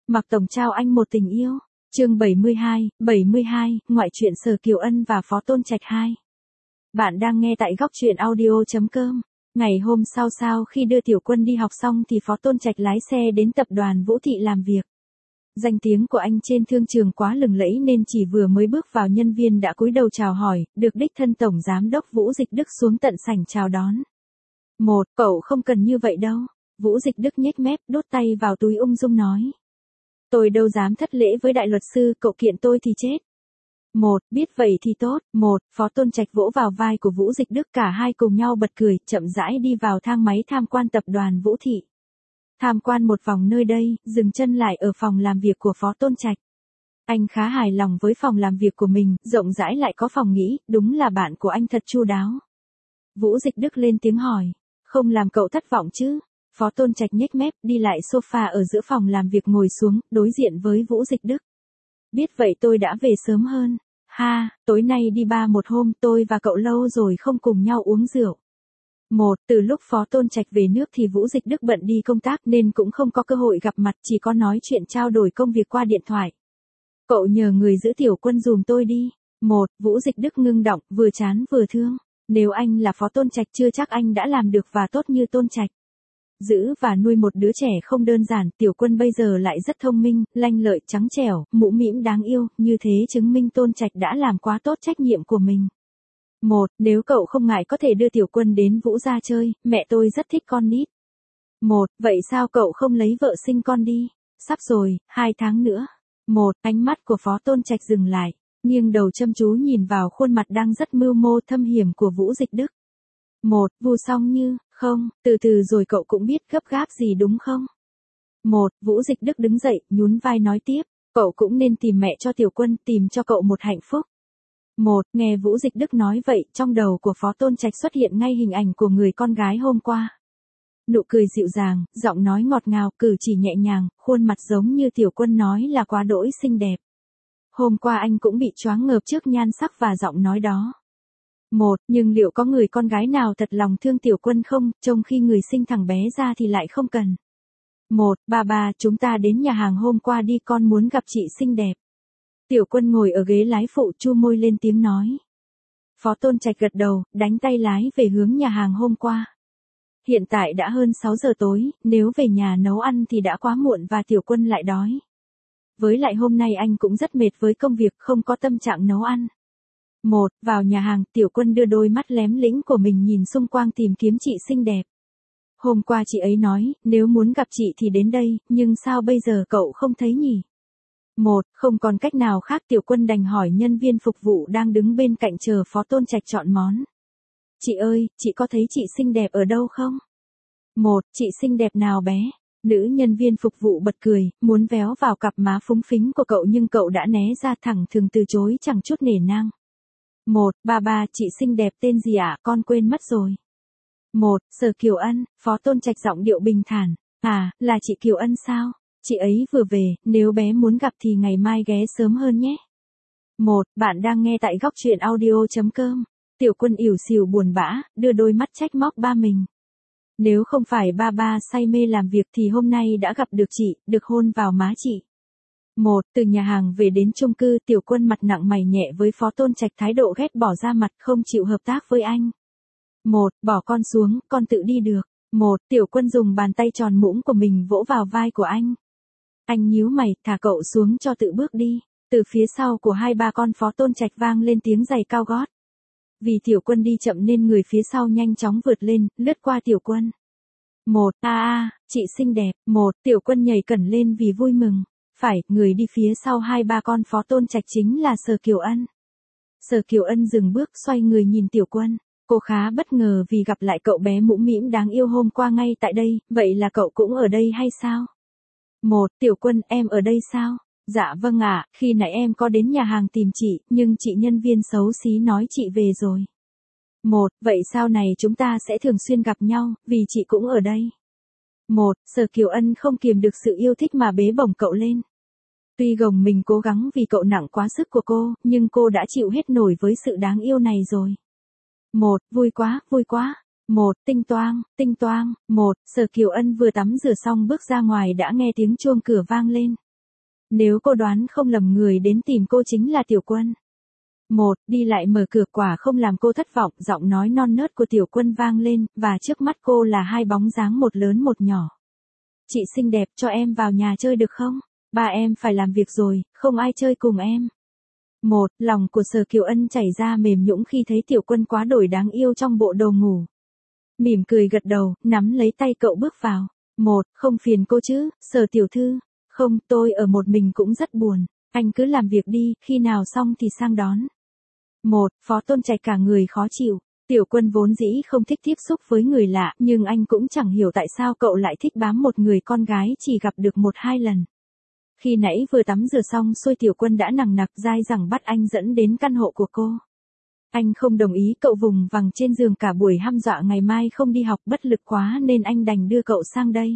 Mạc Tổng trao anh một tình yêu. Chương 72, ngoại truyện Sở Kiều Ân và Phó Tôn Trạch 2. Bạn đang nghe tại góc truyện audio.com. Ngày hôm sau khi đưa Tiểu Quân đi học xong thì Phó Tôn Trạch lái xe đến tập đoàn Vũ Thị làm việc. Danh tiếng của anh trên thương trường quá lừng lẫy nên chỉ vừa mới bước vào nhân viên đã cúi đầu chào hỏi, được đích thân Tổng Giám đốc Vũ Dịch Đức xuống tận sảnh chào đón. Cậu không cần như vậy đâu. Vũ Dịch Đức nhếch mép, đút tay vào túi ung dung nói. Tôi đâu dám thất lễ với đại luật sư, cậu kiện tôi thì chết. Biết vậy thì tốt. Phó Tôn Trạch vỗ vào vai của Vũ Dịch Đức, cả hai cùng nhau bật cười, chậm rãi đi vào thang máy tham quan tập đoàn Vũ Thị. Tham quan một vòng nơi đây, dừng chân lại ở phòng làm việc của Phó Tôn Trạch. Anh khá hài lòng với phòng làm việc của mình, rộng rãi lại có phòng nghỉ, đúng là bạn của anh thật chu đáo. Vũ Dịch Đức lên tiếng hỏi, không làm cậu thất vọng chứ? Phó Tôn Trạch nhếch mép, đi lại sofa ở giữa phòng làm việc ngồi xuống, đối diện với Vũ Dịch Đức. Biết vậy tôi đã về sớm hơn. Tối nay đi bar một hôm, tôi và cậu lâu rồi không cùng nhau uống rượu. Từ lúc Phó Tôn Trạch về nước thì Vũ Dịch Đức bận đi công tác nên cũng không có cơ hội gặp mặt, chỉ có nói chuyện trao đổi công việc qua điện thoại. Cậu nhờ người giữ Tiểu Quân dùm tôi đi. Vũ Dịch Đức ngưng động, vừa chán vừa thương. Nếu anh là Phó Tôn Trạch chưa chắc anh đã làm được và tốt như Tôn Trạch. Giữ và nuôi một đứa trẻ không đơn giản, Tiểu Quân bây giờ lại rất thông minh, lanh lợi, trắng trẻo, mũm mĩm đáng yêu, như thế chứng minh Tôn Trạch đã làm quá tốt trách nhiệm của mình. Nếu cậu không ngại có thể đưa Tiểu Quân đến Vũ gia chơi, mẹ tôi rất thích con nít. Vậy sao cậu không lấy vợ sinh con đi? Sắp rồi, 2 tháng nữa. Ánh mắt của Phó Tôn Trạch dừng lại, nghiêng đầu chăm chú nhìn vào khuôn mặt đang rất mưu mô thâm hiểm của Vũ Dịch Đức. Vu Song Như, không, từ từ rồi cậu cũng biết gấp gáp gì đúng không? Vũ Dịch Đức đứng dậy, nhún vai nói tiếp, cậu cũng nên tìm mẹ cho Tiểu Quân, tìm cho cậu một hạnh phúc. Nghe Vũ Dịch Đức nói vậy, trong đầu của Phó Tôn Trạch xuất hiện ngay hình ảnh của người con gái hôm qua. Nụ cười dịu dàng, giọng nói ngọt ngào, cử chỉ nhẹ nhàng, khuôn mặt giống như Tiểu Quân nói là quá đỗi xinh đẹp. Hôm qua anh cũng bị choáng ngợp trước nhan sắc và giọng nói đó. Nhưng liệu có người con gái nào thật lòng thương Tiểu Quân không, trông khi người sinh thằng bé ra thì lại không cần. Ba, chúng ta đến nhà hàng hôm qua đi, con muốn gặp chị xinh đẹp. Tiểu Quân ngồi ở ghế lái phụ chu môi lên tiếng nói. Phó Tôn Trạch gật đầu, đánh tay lái về hướng nhà hàng hôm qua. Hiện tại đã hơn 6 giờ tối, nếu về nhà nấu ăn thì đã quá muộn và Tiểu Quân lại đói. Với lại hôm nay anh cũng rất mệt với công việc, không có tâm trạng nấu ăn. Vào nhà hàng, Tiểu Quân đưa đôi mắt lém lĩnh của mình nhìn xung quanh tìm kiếm chị xinh đẹp. Hôm qua chị ấy nói, nếu muốn gặp chị thì đến đây, nhưng sao bây giờ cậu không thấy nhỉ? Không còn cách nào khác, Tiểu Quân đành hỏi nhân viên phục vụ đang đứng bên cạnh chờ Phó Tôn Trạch chọn món. Chị ơi, chị có thấy chị xinh đẹp ở đâu không? Chị xinh đẹp nào bé? Nữ nhân viên phục vụ bật cười, muốn véo vào cặp má phúng phính của cậu nhưng cậu đã né ra, thẳng thừng từ chối chẳng chút nể nang. Ba, chị xinh đẹp tên gì ạ? Con quên mất rồi. Sở Kiều Ân, Phó Tôn Trạch giọng điệu bình thản. Là chị Kiều Ân sao? Chị ấy vừa về, nếu bé muốn gặp thì ngày mai ghé sớm hơn nhé. Bạn đang nghe tại góc truyện audio.com. Tiểu Quân ỉu xìu buồn bã, đưa đôi mắt trách móc ba mình. Nếu không phải ba say mê làm việc thì hôm nay đã gặp được chị, được hôn vào má chị. Từ nhà hàng về đến chung cư, Tiểu Quân mặt nặng mày nhẹ với Phó Tôn Trạch, thái độ ghét bỏ ra mặt, không chịu hợp tác với anh. Bỏ con xuống, con tự đi được. Tiểu Quân dùng bàn tay tròn mũm của mình vỗ vào vai của anh. Anh nhíu mày, thả cậu xuống cho tự bước đi. Từ phía sau của hai ba con Phó Tôn Trạch vang lên tiếng giày cao gót. Vì Tiểu Quân đi chậm nên người phía sau nhanh chóng vượt lên, lướt qua Tiểu Quân. Chị xinh đẹp. Tiểu Quân nhảy cẩn lên vì vui mừng. Phải, người đi phía sau hai ba con Phó Tôn Trạch chính là Sở Kiều Ân. Sở Kiều Ân dừng bước, xoay người nhìn Tiểu Quân. Cô khá bất ngờ vì gặp lại cậu bé mũm mĩm đáng yêu hôm qua ngay tại đây, vậy là cậu cũng ở đây hay sao? Tiểu Quân, em ở đây sao? Dạ vâng ạ, khi nãy em có đến nhà hàng tìm chị, nhưng chị nhân viên xấu xí nói chị về rồi. Vậy sau này chúng ta sẽ thường xuyên gặp nhau, vì chị cũng ở đây. Sở Kiều Ân không kiềm được sự yêu thích mà bế bổng cậu lên. Tuy gồng mình cố gắng vì cậu nặng quá sức của cô, nhưng cô đã chịu hết nổi với sự đáng yêu này rồi. Vui quá, vui quá. Tinh toang. Sở Kiều Ân vừa tắm rửa xong bước ra ngoài đã nghe tiếng chuông cửa vang lên. Nếu cô đoán không lầm người đến tìm cô chính là Tiểu Quân. Đi lại mở cửa quả không làm cô thất vọng, giọng nói non nớt của Tiểu Quân vang lên, và trước mắt cô là hai bóng dáng một lớn một nhỏ. Chị xinh đẹp, cho em vào nhà chơi được không? Ba em phải làm việc rồi, không ai chơi cùng em. Lòng của Sở Kiều Ân chảy ra mềm nhũn khi thấy Tiểu Quân quá đổi đáng yêu trong bộ đồ ngủ. Mỉm cười gật đầu, nắm lấy tay cậu bước vào. Không phiền cô chứ, Sở tiểu thư. Không, tôi ở một mình cũng rất buồn. Anh cứ làm việc đi, khi nào xong thì sang đón. Phó Tôn Trạch cả người khó chịu. Tiểu Quân vốn dĩ không thích tiếp xúc với người lạ, nhưng anh cũng chẳng hiểu tại sao cậu lại thích bám một người con gái chỉ gặp được 1-2 lần. Khi nãy vừa tắm rửa xong xuôi Tiểu Quân đã nằng nặc dai dẳng bắt anh dẫn đến căn hộ của cô. Anh không đồng ý, cậu vùng vằng trên giường cả buổi hăm dọa ngày mai không đi học, bất lực quá nên anh đành đưa cậu sang đây.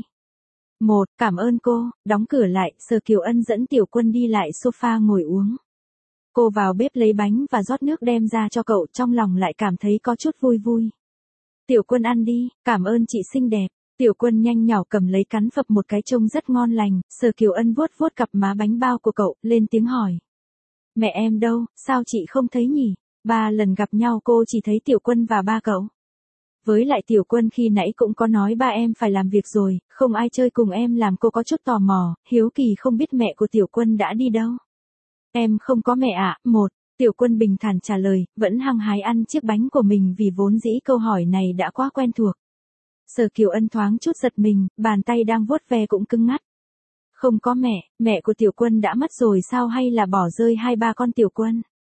Cảm ơn cô, đóng cửa lại, Sở Kiều Ân dẫn Tiểu Quân đi lại sofa ngồi uống. Cô vào bếp lấy bánh và rót nước đem ra cho cậu, trong lòng lại cảm thấy có chút vui vui. Tiểu Quân ăn đi, cảm ơn chị xinh đẹp. Tiểu Quân nhanh nhỏ cầm lấy cắn phập một cái trông rất ngon lành, Sở Kiều Ân vuốt vuốt cặp má bánh bao của cậu, lên tiếng hỏi. Mẹ em đâu, sao chị không thấy nhỉ? 3 lần gặp nhau cô chỉ thấy Tiểu Quân và ba cậu. Với lại Tiểu Quân khi nãy cũng có nói ba em phải làm việc rồi, không ai chơi cùng em, làm cô có chút tò mò, hiếu kỳ không biết mẹ của Tiểu Quân đã đi đâu. Em không có mẹ ạ. Tiểu Quân bình thản trả lời, vẫn hăng hái ăn chiếc bánh của mình vì vốn dĩ câu hỏi này đã quá quen thuộc. Sở Kiều Ân thoáng chút giật mình, bàn tay đang vuốt ve cũng cứng ngắt. Không có mẹ, mẹ của Tiểu Quân đã mất rồi sao, hay là bỏ rơi 2-3 con Tiểu Quân?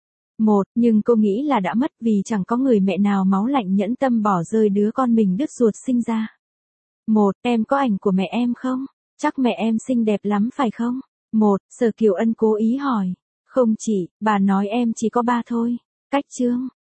Nhưng cô nghĩ là đã mất vì chẳng có người mẹ nào máu lạnh nhẫn tâm bỏ rơi đứa con mình đứt ruột sinh ra. Em có ảnh của mẹ em không? Chắc mẹ em xinh đẹp lắm phải không? Sở Kiều Ân cố ý hỏi. Không chị, bà nói em chỉ có 3 thôi. Cách chương.